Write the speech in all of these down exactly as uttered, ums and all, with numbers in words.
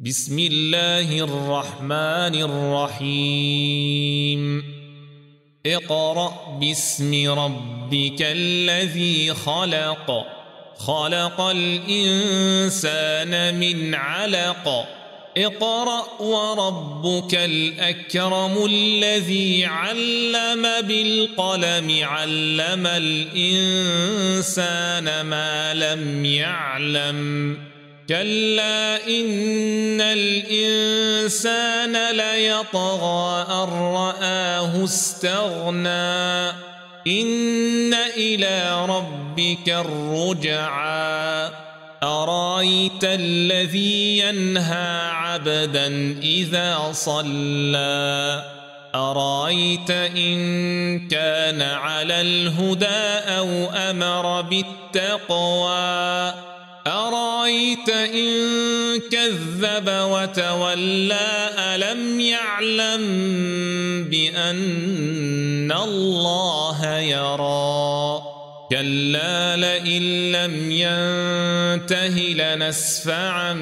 بسم الله الرحمن الرحيم اقرأ باسم ربك الذي خلق خلق الإنسان من علق اقرأ وربك الأكرم الذي علم بالقلم علم الإنسان ما لم يعلم كلا إن الإنسان ليطغى أن رآه استغنى إن إلى ربك الرجعى أرأيت الذي ينهى عبدا إذا صلى أرأيت إن كان على الهدى أو أمر بالتقوى أرأيت إن كذب وتولى ألم يعلم بأن الله يرى كلا لئن لم ينته لنسفعا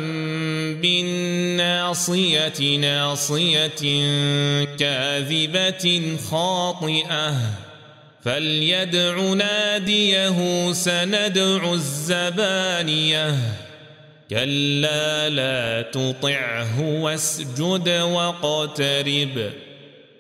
بالناصية ناصية كاذبة خاطئة فليدع ناديه سندع الزبانية كلا لا تطعه واسجد واقترب